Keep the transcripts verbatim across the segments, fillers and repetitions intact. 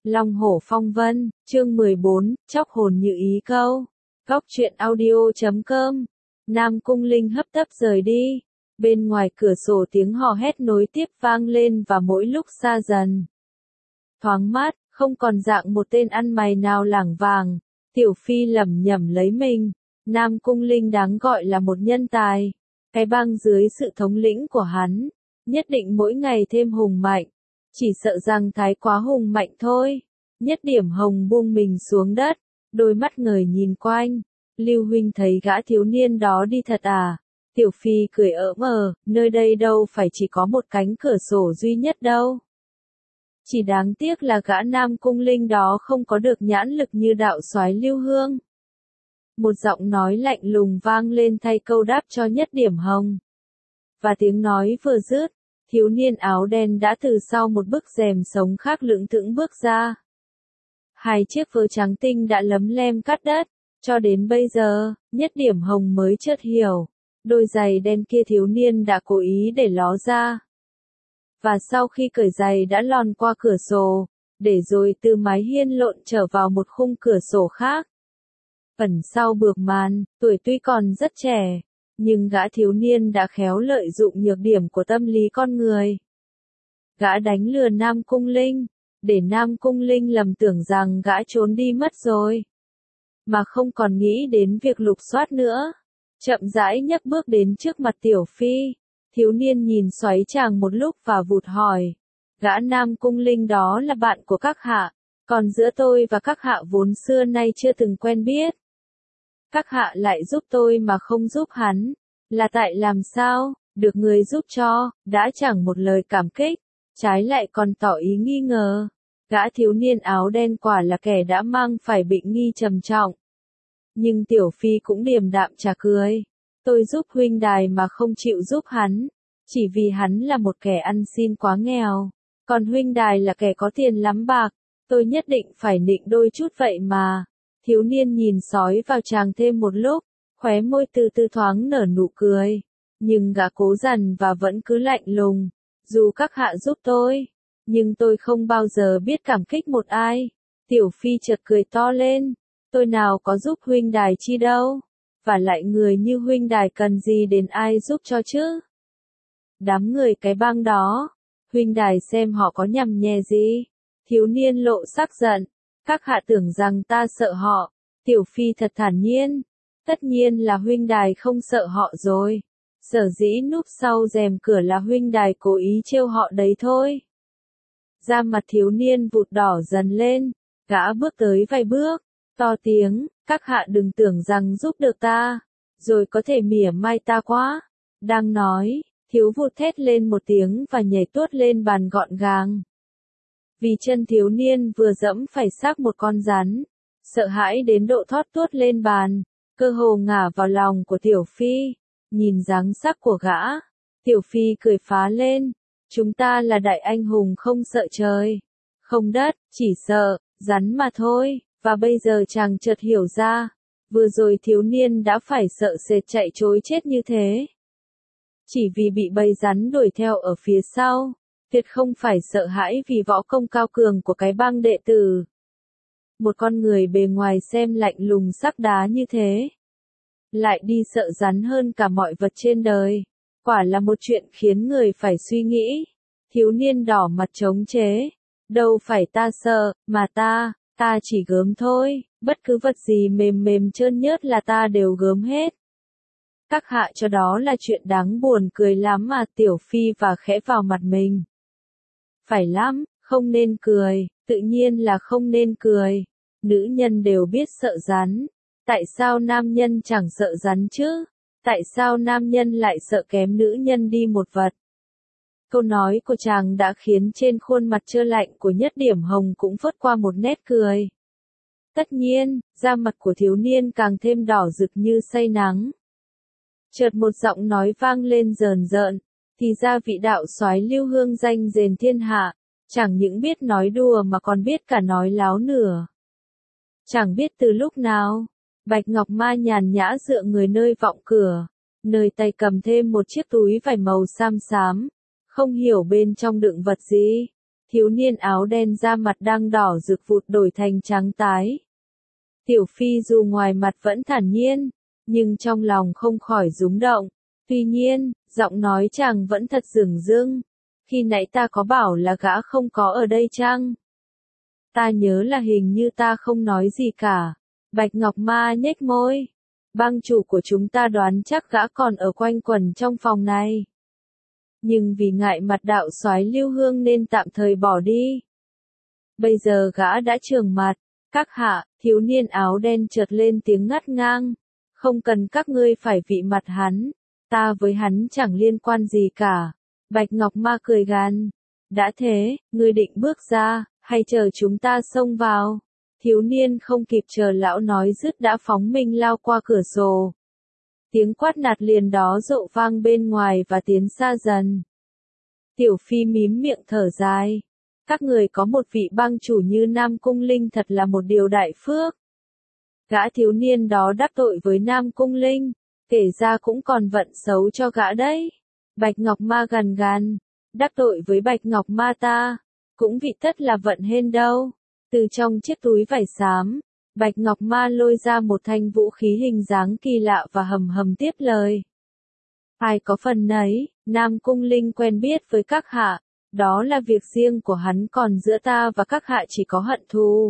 Long hổ phong vân, chương mười bốn, chóc hồn như ý câu. Góc truyện audio chấm com. Nam Cung Linh hấp tấp rời đi. Bên ngoài cửa sổ tiếng hò hét nối tiếp vang lên và mỗi lúc xa dần. Thoáng mát, không còn dạng một tên ăn mày nào lảng vàng. Tiểu Phi lẩm nhẩm lấy mình. Nam Cung Linh đáng gọi là một nhân tài. Cái bang dưới sự thống lĩnh của hắn, nhất định mỗi ngày thêm hùng mạnh. Chỉ sợ rằng thái quá hùng mạnh thôi. Nhất Điểm Hồng buông mình xuống đất, đôi mắt ngời nhìn quanh. Lưu huynh thấy gã thiếu niên đó đi thật à? Tiểu Phi cười ỡm ờ, nơi đây đâu phải chỉ có một cánh cửa sổ duy nhất đâu. Chỉ đáng tiếc là gã Nam Cung Linh đó không có được nhãn lực như đạo soái Lưu Hương. Một giọng nói lạnh lùng vang lên thay câu đáp cho Nhất Điểm Hồng. Và tiếng nói vừa dứt, thiếu niên áo đen đã từ sau một bức rèm sống khác lững thững bước ra. Hai chiếc vớ trắng tinh đã lấm lem cắt đất, cho đến bây giờ, Nhất Điểm Hồng mới chợt hiểu, đôi giày đen kia thiếu niên đã cố ý để ló ra. Và sau khi cởi giày đã lòn qua cửa sổ, để rồi từ mái hiên lộn trở vào một khung cửa sổ khác. Ẩn sau bược màn, tuổi tuy còn rất trẻ, nhưng gã thiếu niên đã khéo lợi dụng nhược điểm của tâm lý con người. Gã đánh lừa Nam Cung Linh, để Nam Cung Linh lầm tưởng rằng gã trốn đi mất rồi, mà không còn nghĩ đến việc lục soát nữa. Chậm rãi nhấc bước đến trước mặt Tiểu Phi, thiếu niên nhìn xoáy chàng một lúc và vụt hỏi, gã Nam Cung Linh đó là bạn của các hạ, còn giữa tôi và các hạ vốn xưa nay chưa từng quen biết. Các hạ lại giúp tôi mà không giúp hắn, là tại làm sao? Được người giúp cho, đã chẳng một lời cảm kích, trái lại còn tỏ ý nghi ngờ. Gã thiếu niên áo đen quả là kẻ đã mang phải bệnh nghi trầm trọng. Nhưng Tiểu Phi cũng điềm đạm trả cười. Tôi giúp huynh đài mà không chịu giúp hắn, chỉ vì hắn là một kẻ ăn xin quá nghèo. Còn huynh đài là kẻ có tiền lắm bạc, tôi nhất định phải nịnh đôi chút vậy mà. Thiếu niên nhìn sói vào chàng thêm một lúc, khóe môi từ từ thoáng nở nụ cười. Nhưng gã cố dằn và vẫn cứ lạnh lùng. Dù các hạ giúp tôi, nhưng tôi không bao giờ biết cảm kích một ai. Tiểu Phi chợt cười to lên. Tôi nào có giúp huynh đài chi đâu. Và lại người như huynh đài cần gì đến ai giúp cho chứ? Đám người cái bang đó, huynh đài xem họ có nhằm nhè gì? Thiếu niên lộ sắc giận. Các hạ tưởng rằng ta sợ họ. Tiểu Phi thật thản nhiên. Tất nhiên là huynh đài không sợ họ rồi. Sở dĩ núp sau rèm cửa là huynh đài cố ý trêu họ đấy thôi. Da mặt thiếu niên vụt đỏ dần lên. Gã bước tới vài bước, to tiếng, các hạ đừng tưởng rằng giúp được ta, rồi có thể mỉa mai ta quá. Đang nói, thiếu vụt thét lên một tiếng và nhảy tuốt lên bàn gọn gàng. Vì chân thiếu niên vừa dẫm phải xác một con rắn, sợ hãi đến độ thót tuốt lên bàn, cơ hồ ngả vào lòng của Tiểu Phi. Nhìn dáng sắc của gã, Tiểu Phi cười phá lên, chúng ta là đại anh hùng không sợ trời, không đất, chỉ sợ rắn mà thôi. Và bây giờ chàng chợt hiểu ra, vừa rồi thiếu niên đã phải sợ sệt chạy trối chết như thế. Chỉ vì bị bầy rắn đuổi theo ở phía sau, tuyệt không phải sợ hãi vì võ công cao cường của cái bang đệ tử. Một con người bề ngoài xem lạnh lùng sắc đá như thế, lại đi sợ rắn hơn cả mọi vật trên đời. Quả là một chuyện khiến người phải suy nghĩ. Thiếu niên đỏ mặt chống chế. Đâu phải ta sợ, mà ta, ta chỉ gớm thôi, bất cứ vật gì mềm mềm trơn nhớt là ta đều gớm hết. Các hạ cho đó là chuyện đáng buồn cười lắm mà. Tiểu Phi và khẽ vào mặt mình. Phải lắm, không nên cười, tự nhiên là không nên cười. Nữ nhân đều biết sợ rắn. Tại sao nam nhân chẳng sợ rắn chứ? Tại sao nam nhân lại sợ kém nữ nhân đi một vật? Câu nói của chàng đã khiến trên khuôn mặt trơ lạnh của Nhất Điểm Hồng cũng phớt qua một nét cười. Tất nhiên, da mặt của thiếu niên càng thêm đỏ rực như say nắng. Chợt một giọng nói vang lên rờn rợn, thì ra vị đạo soái Lưu Hương danh rền thiên hạ, chẳng những biết nói đùa mà còn biết cả nói láo nửa. Chẳng biết từ lúc nào, Bạch Ngọc Ma nhàn nhã dựa người nơi vọng cửa, nơi tay cầm thêm một chiếc túi vải màu xám xám, không hiểu bên trong đựng vật gì. thiếu niên áo đen da mặt đang đỏ rực vụt đổi thành trắng tái. Tiểu Phi dù ngoài mặt vẫn thản nhiên, nhưng trong lòng không khỏi rúng động. Tuy nhiên, giọng nói chàng vẫn thật dửng dưng. Khi nãy ta có bảo là gã không có ở đây chăng? Ta nhớ là hình như ta không nói gì cả. Bạch Ngọc Ma nhếch môi. Bang chủ của chúng ta đoán chắc gã còn ở quanh quẩn trong phòng này. Nhưng vì ngại mặt đạo soái Lưu Hương nên tạm thời bỏ đi. Bây giờ gã đã trường mặt. Các hạ, thiếu niên áo đen chợt lên tiếng ngắt ngang. Không cần các ngươi phải vị mặt hắn. Ta với hắn chẳng liên quan gì cả. Bạch Ngọc Ma cười gằn. Đã thế, ngươi định bước ra, hay chờ chúng ta xông vào? Thiếu niên không kịp chờ lão nói dứt đã phóng mình lao qua cửa sổ. Tiếng quát nạt liền đó rộ vang bên ngoài và tiến xa dần. Tiểu Phi mím miệng thở dài. Các người có một vị bang chủ như Nam Cung Linh thật là một điều đại phước. Gã thiếu niên đó đắc tội với Nam Cung Linh, kể ra cũng còn vận xấu cho gã đấy. Bạch Ngọc Ma gằn gằn, đắc tội với Bạch Ngọc Ma ta, cũng vị tất là vận hên đâu. Từ trong chiếc túi vải xám, Bạch Ngọc Ma lôi ra một thanh vũ khí hình dáng kỳ lạ và hầm hầm tiếp lời. Ai có phần nấy, Nam Cung Linh quen biết với các hạ, đó là việc riêng của hắn, còn giữa ta và các hạ chỉ có hận thù.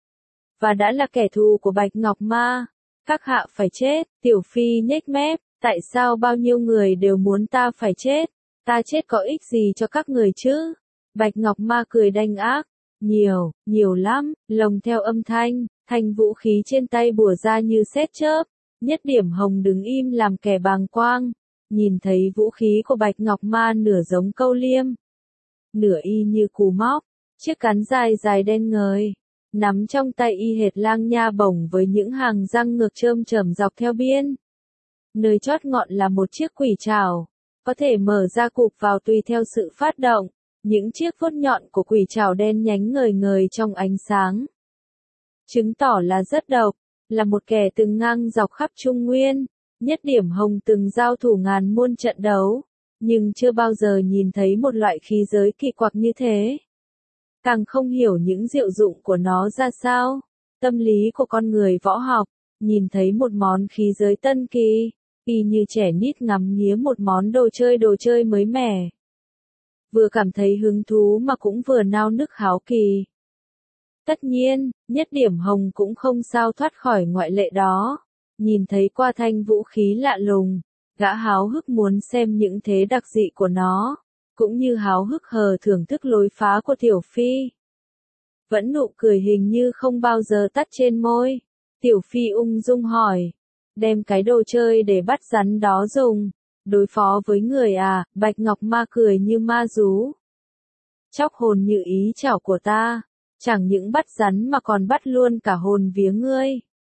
Và đã là kẻ thù của Bạch Ngọc Ma, các hạ phải chết. Tiểu Phi nhếch mép, tại sao bao nhiêu người đều muốn ta phải chết, ta chết có ích gì cho các người chứ? Bạch Ngọc Ma cười đanh ác, nhiều, nhiều lắm, lồng theo âm thanh, thanh vũ khí trên tay bủa ra như sét chớp. Nhất Điểm Hồng đứng im làm kẻ bàng quang, nhìn thấy vũ khí của Bạch Ngọc Ma nửa giống câu liêm, nửa y như cù móc, chiếc cán dài dài đen ngời, nắm trong tay y hệt lang nha bổng với những hàng răng ngược chơm chởm dọc theo biên. Nơi chót ngọn là một chiếc quỷ trảo, có thể mở ra cụp vào tùy theo sự phát động. Những chiếc vuốt nhọn của quỷ trảo đen nhánh ngời ngời trong ánh sáng, chứng tỏ là rất độc, là một kẻ từng ngang dọc khắp Trung Nguyên. Nhất Điểm Hồng từng giao thủ ngàn muôn trận đấu, nhưng chưa bao giờ nhìn thấy một loại khí giới kỳ quặc như thế. Càng không hiểu những diệu dụng của nó ra sao. Tâm lý của con người võ học, nhìn thấy một món khí giới tân kỳ, y như trẻ nít ngắm nghía một món đồ chơi đồ chơi mới mẻ. Vừa cảm thấy hứng thú mà cũng vừa nao nức háo kỳ. Tất nhiên, Nhất Điểm Hồng cũng không sao thoát khỏi ngoại lệ đó. Nhìn thấy qua thanh vũ khí lạ lùng, gã háo hức muốn xem những thế đặc dị của nó, cũng như háo hức hờ thưởng thức lối phá của Tiểu Phi. Vẫn nụ cười hình như không bao giờ tắt trên môi. Tiểu Phi ung dung hỏi, đem cái đồ chơi để bắt rắn đó dùng, đối phó với người à? Bạch Ngọc Ma cười như ma rú. Chóc hồn như ý chảo của ta, chẳng những bắt rắn mà còn bắt luôn cả hồn vía ngươi.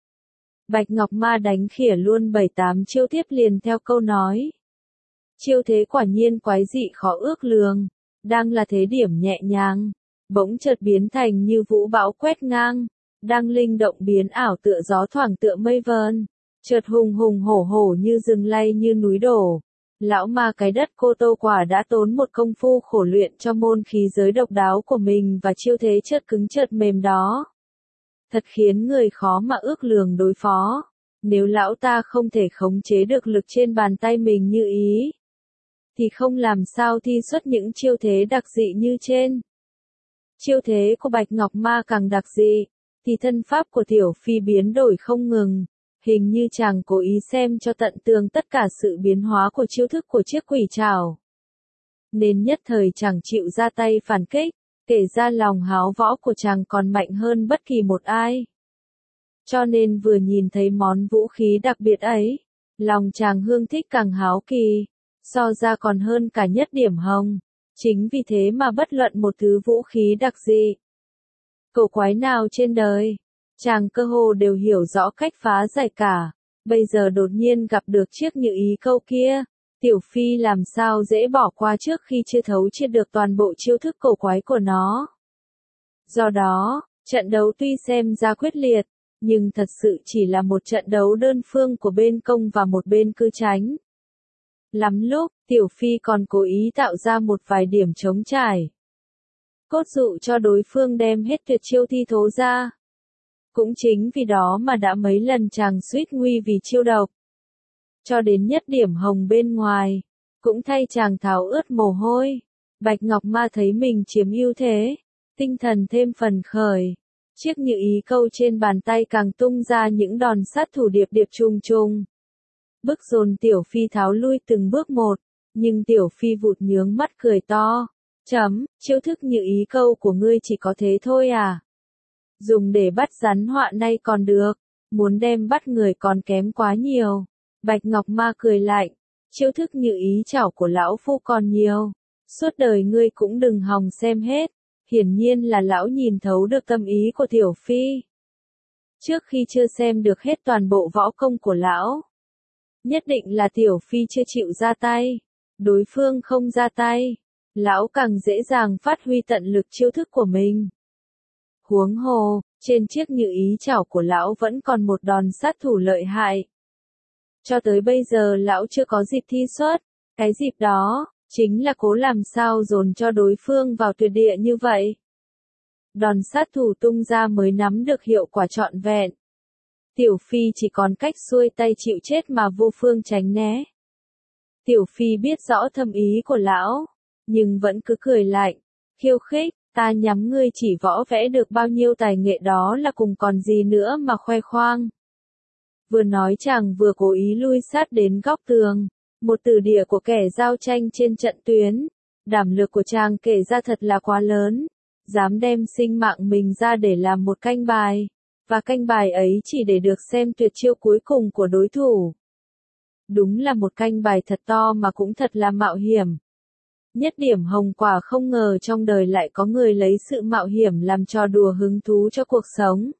Bạch Ngọc Ma đánh khỉa luôn bảy tám chiêu tiếp liền theo câu nói. Chiêu thế quả nhiên quái dị khó ước lường, đang là thế điểm nhẹ nhàng, bỗng chợt biến thành như vũ bão quét ngang, đang linh động biến ảo tựa gió thoảng tựa mây vờn, chợt hùng hùng hổ hổ như rừng lay như núi đổ. Lão ma cái đất Cô Tô quả đã tốn một công phu khổ luyện cho môn khí giới độc đáo của mình, và chiêu thế chợt cứng chợt mềm đó thật khiến người khó mà ước lường đối phó. Nếu lão ta không thể khống chế được lực trên bàn tay mình như ý, thì không làm sao thi xuất những chiêu thế đặc dị như trên. Chiêu thế của Bạch Ngọc Ma càng đặc dị, thì thân pháp của Tiểu Phi biến đổi không ngừng, hình như chàng cố ý xem cho tận tường tất cả sự biến hóa của chiêu thức của chiếc quỷ trảo. Nên nhất thời chẳng chịu ra tay phản kích, kể ra lòng háo võ của chàng còn mạnh hơn bất kỳ một ai. Cho nên vừa nhìn thấy món vũ khí đặc biệt ấy, lòng chàng hương thích càng háo kỳ, so ra còn hơn cả Nhất Điểm Hồng. Chính vì thế mà bất luận một thứ vũ khí đặc dị, cổ quái nào trên đời, chàng cơ hồ đều hiểu rõ cách phá giải cả. Bây giờ đột nhiên gặp được chiếc như ý câu kia, Tiểu Phi làm sao dễ bỏ qua trước khi chưa thấu triệt được toàn bộ chiêu thức cổ quái của nó. Do đó, trận đấu tuy xem ra quyết liệt, nhưng thật sự chỉ là một trận đấu đơn phương của bên công và một bên cư tránh. Lắm lúc, Tiểu Phi còn cố ý tạo ra một vài điểm trống trải. cốt dụ cho đối phương đem hết tuyệt chiêu thi thố ra. Cũng chính vì đó mà đã mấy lần chàng suýt nguy vì chiêu độc. Cho đến nhất điểm hồng bên ngoài, cũng thay chàng tháo ướt mồ hôi. Bạch Ngọc Ma thấy mình chiếm ưu thế, tinh thần thêm phần khởi. Chiếc như ý câu trên bàn tay càng tung ra những đòn sát thủ điệp điệp trùng trùng. Bức dồn Tiểu Phi tháo lui từng bước một, nhưng Tiểu Phi vụt nhướng mắt cười to. Chấm, chiêu thức như ý câu của ngươi chỉ có thế thôi à? Dùng để bắt rắn họa nay còn được, muốn đem bắt người còn kém quá nhiều. Bạch Ngọc Ma cười lạnh, chiêu thức như ý chảo của lão phu còn nhiều, suốt đời ngươi cũng đừng hòng xem hết. Hiển nhiên là lão nhìn thấu được tâm ý của Tiểu Phi. Trước khi chưa xem được hết toàn bộ võ công của lão, nhất định là Tiểu Phi chưa chịu ra tay. Đối phương không ra tay, lão càng dễ dàng phát huy tận lực chiêu thức của mình. Huống hồ, trên chiếc như ý chảo của lão vẫn còn một đòn sát thủ lợi hại. Cho tới bây giờ lão chưa có dịp thi xuất, cái dịp đó, chính là cố làm sao dồn cho đối phương vào tuyệt địa như vậy. Đòn sát thủ tung ra mới nắm được hiệu quả trọn vẹn. Tiểu Phi chỉ còn cách xuôi tay chịu chết mà vô phương tránh né. Tiểu Phi biết rõ thâm ý của lão, nhưng vẫn cứ cười lạnh, khiêu khích, ta nhắm ngươi chỉ võ vẽ được bao nhiêu tài nghệ đó là cùng còn gì nữa mà khoe khoang. Vừa nói chàng vừa cố ý lui sát đến góc tường, một từ địa của kẻ giao tranh trên trận tuyến. Đảm lực của chàng kể ra thật là quá lớn, dám đem sinh mạng mình ra để làm một canh bài, và canh bài ấy chỉ để được xem tuyệt chiêu cuối cùng của đối thủ. Đúng là một canh bài thật to mà cũng thật là mạo hiểm. Nhất điểm hồng quả không ngờ trong đời lại có người lấy sự mạo hiểm làm trò đùa hứng thú cho cuộc sống.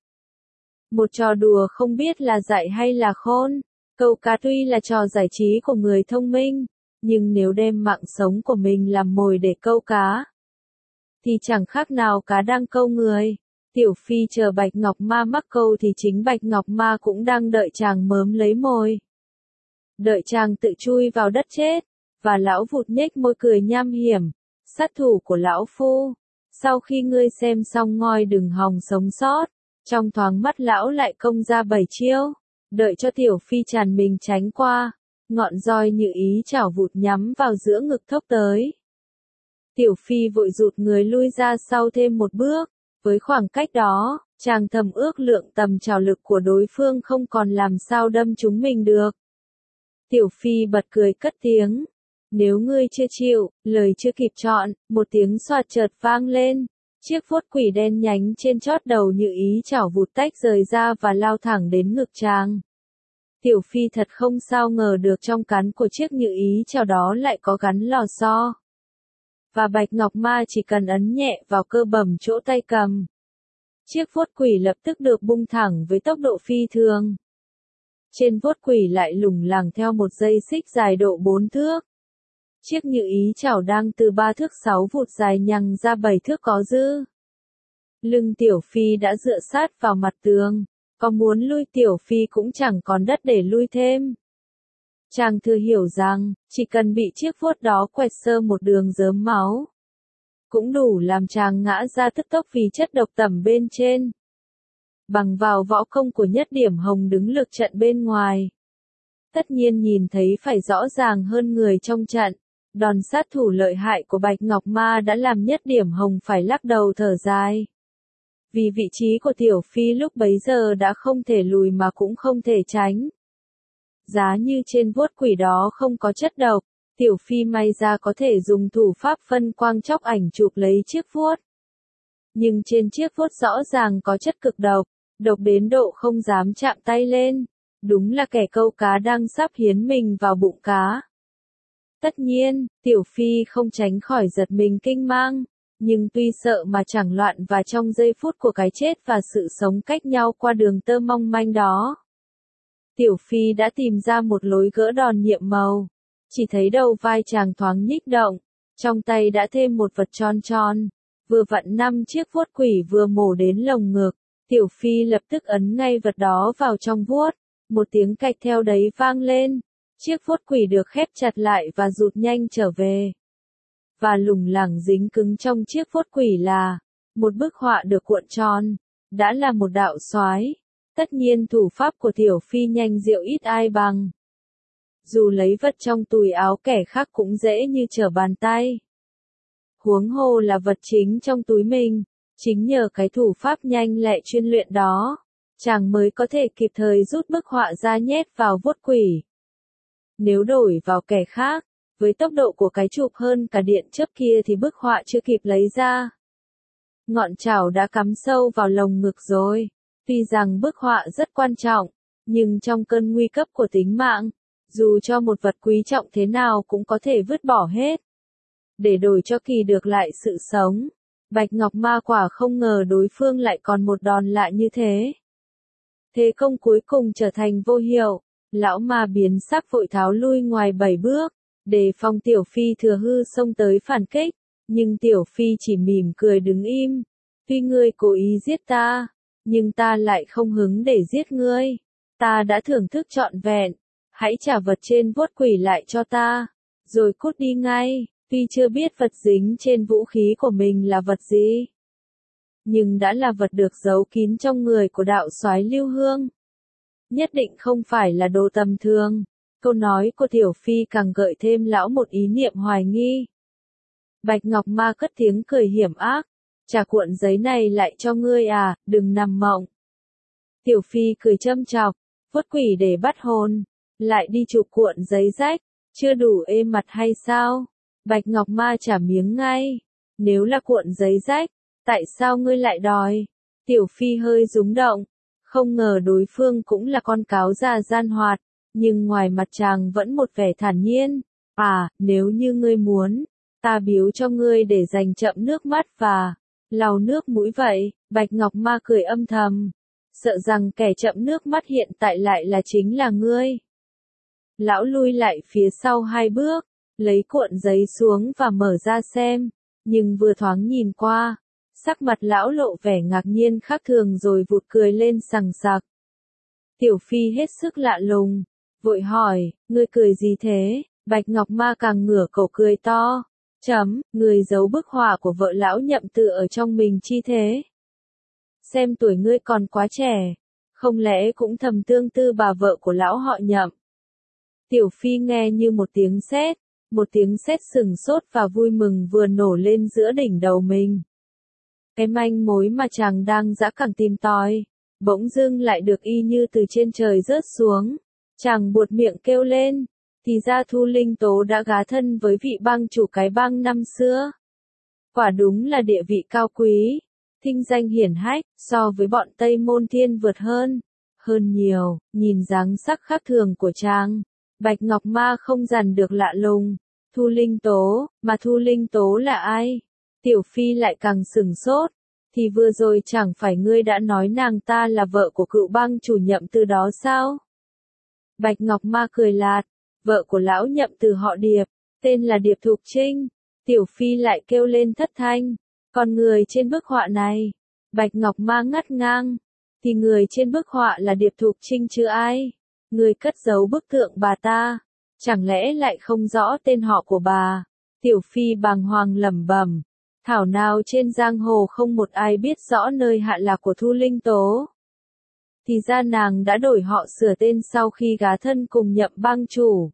Một trò đùa không biết là dạy hay là khôn. Câu cá tuy là trò giải trí của người thông minh, nhưng nếu đem mạng sống của mình làm mồi để câu cá, thì chẳng khác nào cá đang câu người. Tiểu Phi chờ Bạch Ngọc Ma mắc câu thì chính Bạch Ngọc Ma cũng đang đợi chàng mớm lấy mồi. Đợi chàng tự chui vào đất chết, và lão vụt nhếch môi cười nham hiểm. Sát thủ của lão phu, sau khi ngươi xem xong ngoi đừng hòng sống sót. Trong thoáng mắt lão lại công ra bảy chiêu, đợi cho Tiểu Phi tràn mình tránh qua, ngọn roi như ý chảo vụt nhắm vào giữa ngực thốc tới. Tiểu Phi vội rụt người lui ra sau thêm một bước, với khoảng cách đó, chàng thầm ước lượng tầm trảo lực của đối phương không còn làm sao đâm chúng mình được. Tiểu Phi bật cười cất tiếng, nếu ngươi chưa chịu, lời chưa kịp chọn, một tiếng xoạt chợt vang lên. Chiếc vuốt quỷ đen nhánh trên chót đầu như ý chảo vụt tách rời ra và lao thẳng đến ngực chàng. Tiểu Phi thật không sao ngờ được trong cắn của chiếc như ý chảo đó lại có gắn lò xo. Và Bạch Ngọc Ma chỉ cần ấn nhẹ vào cơ bầm chỗ tay cầm. Chiếc vuốt quỷ lập tức được bung thẳng với tốc độ phi thường. Trên vuốt quỷ lại lủng lẳng theo một dây xích dài độ bốn thước. Chiếc như ý chảo đang từ ba thước sáu vụt dài nhằng ra bảy thước có dư. Lưng Tiểu Phi đã dựa sát vào mặt tường, có muốn lui Tiểu Phi cũng chẳng còn đất để lui thêm. Chàng thừa hiểu rằng, chỉ cần bị chiếc vuốt đó quẹt sơ một đường rớm máu, cũng đủ làm chàng ngã ra tức tốc vì chất độc tẩm bên trên. Bằng vào võ công của Nhất Điểm Hồng đứng lực trận bên ngoài, tất nhiên nhìn thấy phải rõ ràng hơn người trong trận. Đòn sát thủ lợi hại của Bạch Ngọc Ma đã làm Nhất Điểm Hồng phải lắc đầu thở dài. Vì vị trí của Tiểu Phi lúc bấy giờ đã không thể lùi mà cũng không thể tránh. Giá như trên vuốt quỷ đó không có chất độc, Tiểu Phi may ra có thể dùng thủ pháp phân quang chóc ảnh chụp lấy chiếc vuốt. Nhưng trên chiếc vuốt rõ ràng có chất cực độc, độc đến độ không dám chạm tay lên. Đúng là kẻ câu cá đang sắp hiến mình vào bụng cá. Tất nhiên, Tiểu Phi không tránh khỏi giật mình kinh mang, nhưng tuy sợ mà chẳng loạn và trong giây phút của cái chết và sự sống cách nhau qua đường tơ mong manh đó. Tiểu Phi đã tìm ra một lối gỡ đòn nhiệm màu, chỉ thấy đầu vai chàng thoáng nhích động, trong tay đã thêm một vật tròn tròn, vừa vặn năm chiếc vuốt quỷ vừa mổ đến lồng ngực. Tiểu Phi lập tức ấn ngay vật đó vào trong vuốt, một tiếng cạch theo đấy vang lên. Chiếc vuốt quỷ được khép chặt lại và rụt nhanh trở về. và lủng lẳng dính cứng trong chiếc vuốt quỷ là một bức họa được cuộn tròn, đã là một đạo soái. Tất nhiên thủ pháp của Tiểu Phi nhanh diệu ít ai bằng. Dù lấy vật trong túi áo kẻ khác cũng dễ như trở bàn tay. Huống hồ là vật chính trong túi mình, chính nhờ cái thủ pháp nhanh lẹ chuyên luyện đó, chàng mới có thể kịp thời rút bức họa ra nhét vào vuốt quỷ. Nếu đổi vào kẻ khác, với tốc độ của cái chụp hơn cả điện chớp kia thì bức họa chưa kịp lấy ra. Ngọn chảo đã cắm sâu vào lồng ngực rồi. Tuy rằng bức họa rất quan trọng, nhưng trong cơn nguy cấp của tính mạng, dù cho một vật quý trọng thế nào cũng có thể vứt bỏ hết. Để đổi cho Kỳ được lại sự sống, Bạch Ngọc Ma quả không ngờ đối phương lại còn một đòn lại như thế. Thế công cuối cùng trở thành vô hiệu, lão ma biến sắc vội tháo lui ngoài bảy bước, đề phòng Tiểu Phi thừa hư xông tới phản kích, nhưng Tiểu Phi chỉ mỉm cười đứng im. Tuy ngươi cố ý giết ta, nhưng ta lại không hứng để giết ngươi. Ta đã thưởng thức trọn vẹn, hãy trả vật trên vuốt quỷ lại cho ta, rồi cút đi ngay. Tuy chưa biết vật dính trên vũ khí của mình là vật gì, nhưng đã là vật được giấu kín trong người của đạo soái Lưu Hương. Nhất định không phải là đồ tầm thường. Câu nói của Tiểu Phi càng gợi thêm lão một ý niệm hoài nghi. Bạch Ngọc Ma cất tiếng cười hiểm ác. Trả cuộn giấy này lại cho ngươi à, đừng nằm mộng. Tiểu Phi cười châm chọc, vuốt quỷ để bắt hồn, lại đi chụp cuộn giấy rách, chưa đủ êm mặt hay sao? Bạch Ngọc Ma trả miếng ngay. Nếu là cuộn giấy rách, tại sao ngươi lại đòi? Tiểu Phi hơi rúng động, không ngờ đối phương cũng là con cáo già gian hoạt, nhưng ngoài mặt chàng vẫn một vẻ thản nhiên. À, nếu như ngươi muốn, ta biếu cho ngươi để dành chậm nước mắt và lau nước mũi vậy. Bạch Ngọc Ma cười âm thầm, sợ rằng kẻ chậm nước mắt hiện tại lại là chính là ngươi. Lão lui lại phía sau hai bước, lấy cuộn giấy xuống và mở ra xem, nhưng vừa thoáng nhìn qua, sắc mặt lão lộ vẻ ngạc nhiên khác thường rồi vụt cười lên sằng sặc. Tiểu Phi hết sức lạ lùng, vội hỏi, ngươi cười gì thế? Bạch Ngọc Ma càng ngửa cổ cười to. Chấm, người giấu bức họa của vợ lão Nhậm Tự ở trong mình chi thế? Xem tuổi ngươi còn quá trẻ, không lẽ cũng thầm tương tư bà vợ của lão họ Nhậm? Tiểu Phi nghe như một tiếng sét, một tiếng sét sừng sốt và vui mừng vừa nổ lên giữa đỉnh đầu mình. Cái manh mối mà chàng đang dã cẳng tìm tòi, bỗng dưng lại được y như từ trên trời rớt xuống. Chàng buột miệng kêu lên, thì ra Thu Linh Tố đã gá thân với vị bang chủ cái bang năm xưa. Quả đúng là địa vị cao quý, thinh danh hiển hách, so với bọn Tây Môn Thiên vượt hơn, hơn nhiều. Nhìn dáng sắc khác thường của chàng, Bạch Ngọc Ma không dằn được lạ lùng. Thu Linh Tố, mà Thu Linh Tố là ai? Tiểu Phi lại càng sừng sốt, thì vừa rồi chẳng phải ngươi đã nói nàng ta là vợ của cựu bang chủ Nhậm Từ đó sao? Bạch Ngọc Ma cười lạt, vợ của lão Nhậm Từ họ Điệp, tên là Điệp Thục Trinh. Tiểu Phi lại kêu lên thất thanh, còn người trên bức họa này? Bạch Ngọc Ma ngắt ngang, thì người trên bức họa là Điệp Thục Trinh chứ ai? Người cất giấu bức tượng bà ta, chẳng lẽ lại không rõ tên họ của bà? Tiểu Phi bàng hoàng lẩm bẩm, thảo nào trên giang hồ không một ai biết rõ nơi hạ lạc của Thu Linh Tố. Thì ra nàng đã đổi họ sửa tên sau khi gá thân cùng Nhậm bang chủ.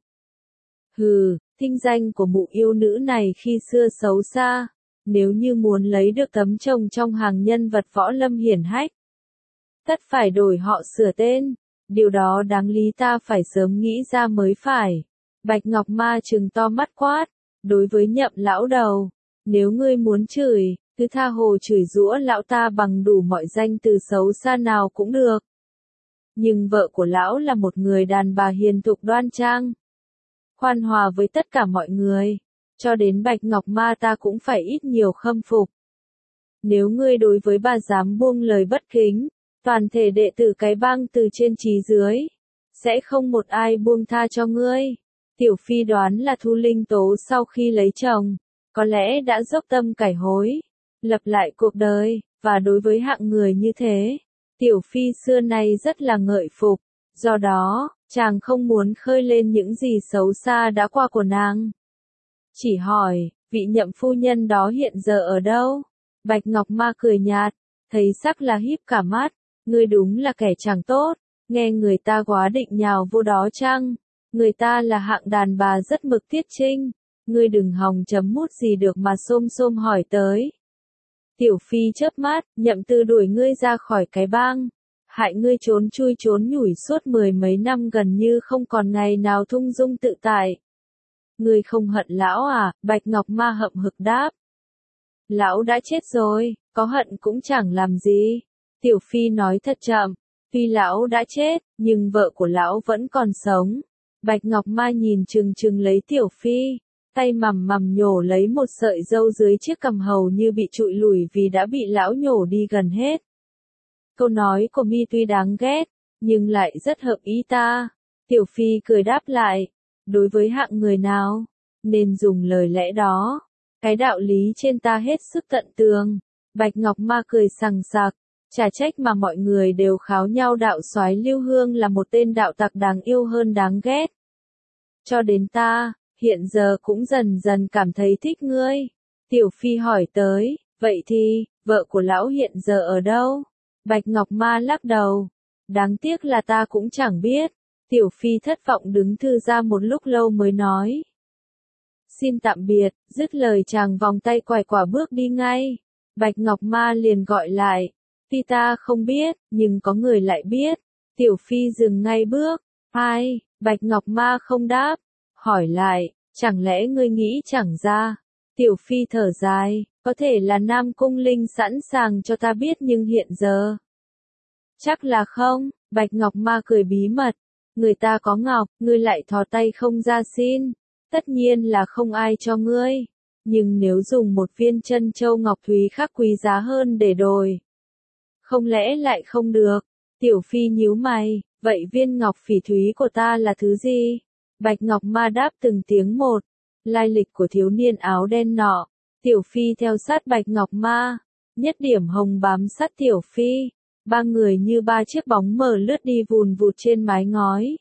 Hừ, thinh danh của mụ yêu nữ này khi xưa xấu xa, nếu như muốn lấy được tấm chồng trong hàng nhân vật võ lâm hiển hách, tất phải đổi họ sửa tên, điều đó đáng lý ta phải sớm nghĩ ra mới phải. Bạch Ngọc Ma trừng to mắt quát, đối với Nhậm lão đầu, nếu ngươi muốn chửi, cứ tha hồ chửi giũa lão ta bằng đủ mọi danh từ xấu xa nào cũng được. Nhưng vợ của lão là một người đàn bà hiền thục đoan trang, khoan hòa với tất cả mọi người, cho đến Bạch Ngọc Ma ta cũng phải ít nhiều khâm phục. Nếu ngươi đối với bà dám buông lời bất kính, toàn thể đệ tử cái bang từ trên chí dưới, sẽ không một ai buông tha cho ngươi. Tiểu Phi đoán là Thu Linh Tố sau khi lấy chồng, có lẽ đã dốc tâm cải hối, lập lại cuộc đời, và đối với hạng người như thế, Tiểu Phi xưa nay rất là ngợi phục, do đó, chàng không muốn khơi lên những gì xấu xa đã qua của nàng. Chỉ hỏi, vị nhậm phu nhân đó hiện giờ ở đâu? Bạch Ngọc Ma cười nhạt, thấy sắc là híp cả mắt, ngươi đúng là kẻ chẳng tốt, nghe người ta quá định nhào vô đó chăng? Người ta là hạng đàn bà rất mực tiết trinh, ngươi đừng hòng chấm mút gì được mà xôm xôm hỏi tới. Tiểu Phi chớp mắt, nhậm tư đuổi ngươi ra khỏi cái bang, hại ngươi trốn chui trốn nhủi suốt mười mấy năm gần như không còn ngày nào thung dung tự tại. Ngươi không hận lão à? Bạch Ngọc Ma hậm hực đáp. Lão đã chết rồi, có hận cũng chẳng làm gì. Tiểu Phi nói thật chậm, tuy lão đã chết, nhưng vợ của lão vẫn còn sống. Bạch Ngọc Ma nhìn chừng chừng lấy Tiểu Phi, tay mằm mằm nhổ lấy một sợi râu dưới chiếc cằm hầu như bị trụi lủi vì đã bị lão nhổ đi gần hết. Câu nói của mi tuy đáng ghét, nhưng lại rất hợp ý ta. Tiểu Phi cười đáp lại, đối với hạng người nào, nên dùng lời lẽ đó. Cái đạo lý trên ta hết sức tận tường. Bạch Ngọc Ma cười sằng sặc, chả trách mà mọi người đều kháo nhau đạo soái Lưu Hương là một tên đạo tặc đáng yêu hơn đáng ghét. Cho đến ta, hiện giờ cũng dần dần cảm thấy thích ngươi. Tiểu Phi hỏi tới, vậy thì, vợ của lão hiện giờ ở đâu? Bạch Ngọc Ma lắc đầu, đáng tiếc là ta cũng chẳng biết. Tiểu Phi thất vọng đứng thư ra một lúc lâu mới nói. Xin tạm biệt, dứt lời chàng vòng tay quải quả bước đi ngay. Bạch Ngọc Ma liền gọi lại, tuy ta không biết, nhưng có người lại biết. Tiểu Phi dừng ngay bước, ai? Bạch Ngọc Ma không đáp, hỏi lại, chẳng lẽ ngươi nghĩ chẳng ra? Tiểu Phi thở dài, có thể là Nam Cung Linh sẵn sàng cho ta biết nhưng hiện giờ. Chắc là không. Bạch Ngọc Ma cười bí mật, người ta có ngọc, ngươi lại thò tay không ra xin. Tất nhiên là không ai cho ngươi, nhưng nếu dùng một viên chân châu ngọc thúy khác quý giá hơn để đổi, không lẽ lại không được? Tiểu Phi nhíu mày, vậy viên ngọc phỉ thúy của ta là thứ gì? Bạch Ngọc Ma đáp từng tiếng một, lai lịch của thiếu niên áo đen nọ. Tiểu Phi theo sát Bạch Ngọc Ma, nhất điểm hồng bám sát Tiểu Phi, ba người như ba chiếc bóng mờ lướt đi vùn vụt trên mái ngói.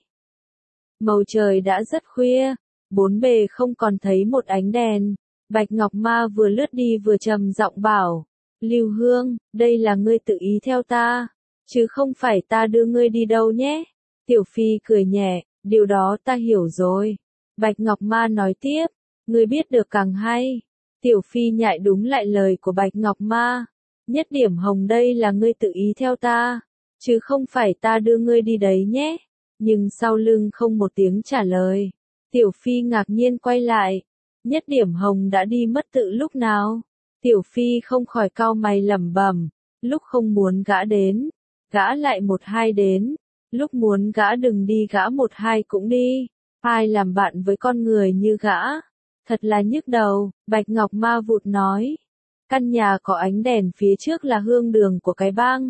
Màu trời đã rất khuya, bốn bề không còn thấy một ánh đèn. Bạch Ngọc Ma vừa lướt đi vừa trầm giọng bảo, Lưu Hương, đây là ngươi tự ý theo ta, chứ không phải ta đưa ngươi đi đâu nhé. Tiểu Phi cười nhẹ, điều đó ta hiểu rồi. Bạch Ngọc Ma nói tiếp, ngươi biết được càng hay. Tiểu Phi nhại đúng lại lời của Bạch Ngọc Ma, nhất điểm hồng đây là ngươi tự ý theo ta, chứ không phải ta đưa ngươi đi đấy nhé. Nhưng sau lưng không một tiếng trả lời. Tiểu Phi ngạc nhiên quay lại, nhất điểm hồng đã đi mất tự lúc nào? Tiểu Phi không khỏi cau mày lẩm bẩm, lúc không muốn gã đến, gã lại một hai đến, lúc muốn gã đừng đi gã một hai cũng đi, ai làm bạn với con người như gã, thật là nhức đầu. Bạch Ngọc Ma vụt nói, căn nhà có ánh đèn phía trước là hương đường của cái bang,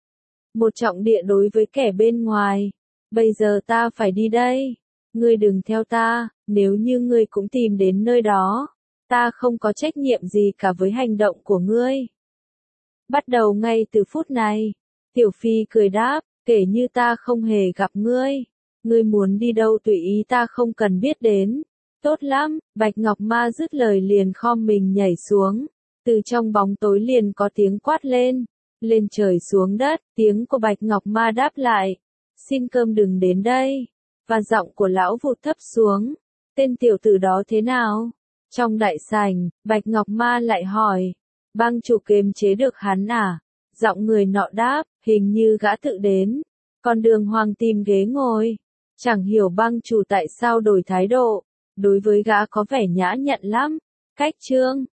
một trọng địa đối với kẻ bên ngoài. Bây giờ ta phải đi đây, ngươi đừng theo ta, nếu như ngươi cũng tìm đến nơi đó, ta không có trách nhiệm gì cả với hành động của ngươi. Bắt đầu ngay từ phút này, Tiểu Phi cười đáp, kể như ta không hề gặp ngươi, ngươi muốn đi đâu tùy ý ta không cần biết đến. Tốt lắm. Bạch Ngọc Ma dứt lời liền khom mình nhảy xuống, từ trong bóng tối liền có tiếng quát lên, lên trời xuống đất. Tiếng của Bạch Ngọc Ma đáp lại, xin cơm đừng đến đây. Và giọng của lão vụt thấp xuống, tên tiểu tử đó thế nào? Trong đại sảnh, Bạch Ngọc Ma lại hỏi, bang chủ kiềm chế được hắn à? Giọng người nọ đáp, hình như gã tự đến, còn Đường Hoàng tìm ghế ngồi. Chẳng hiểu bang chủ tại sao đổi thái độ, đối với gã có vẻ nhã nhặn lắm. Cách chương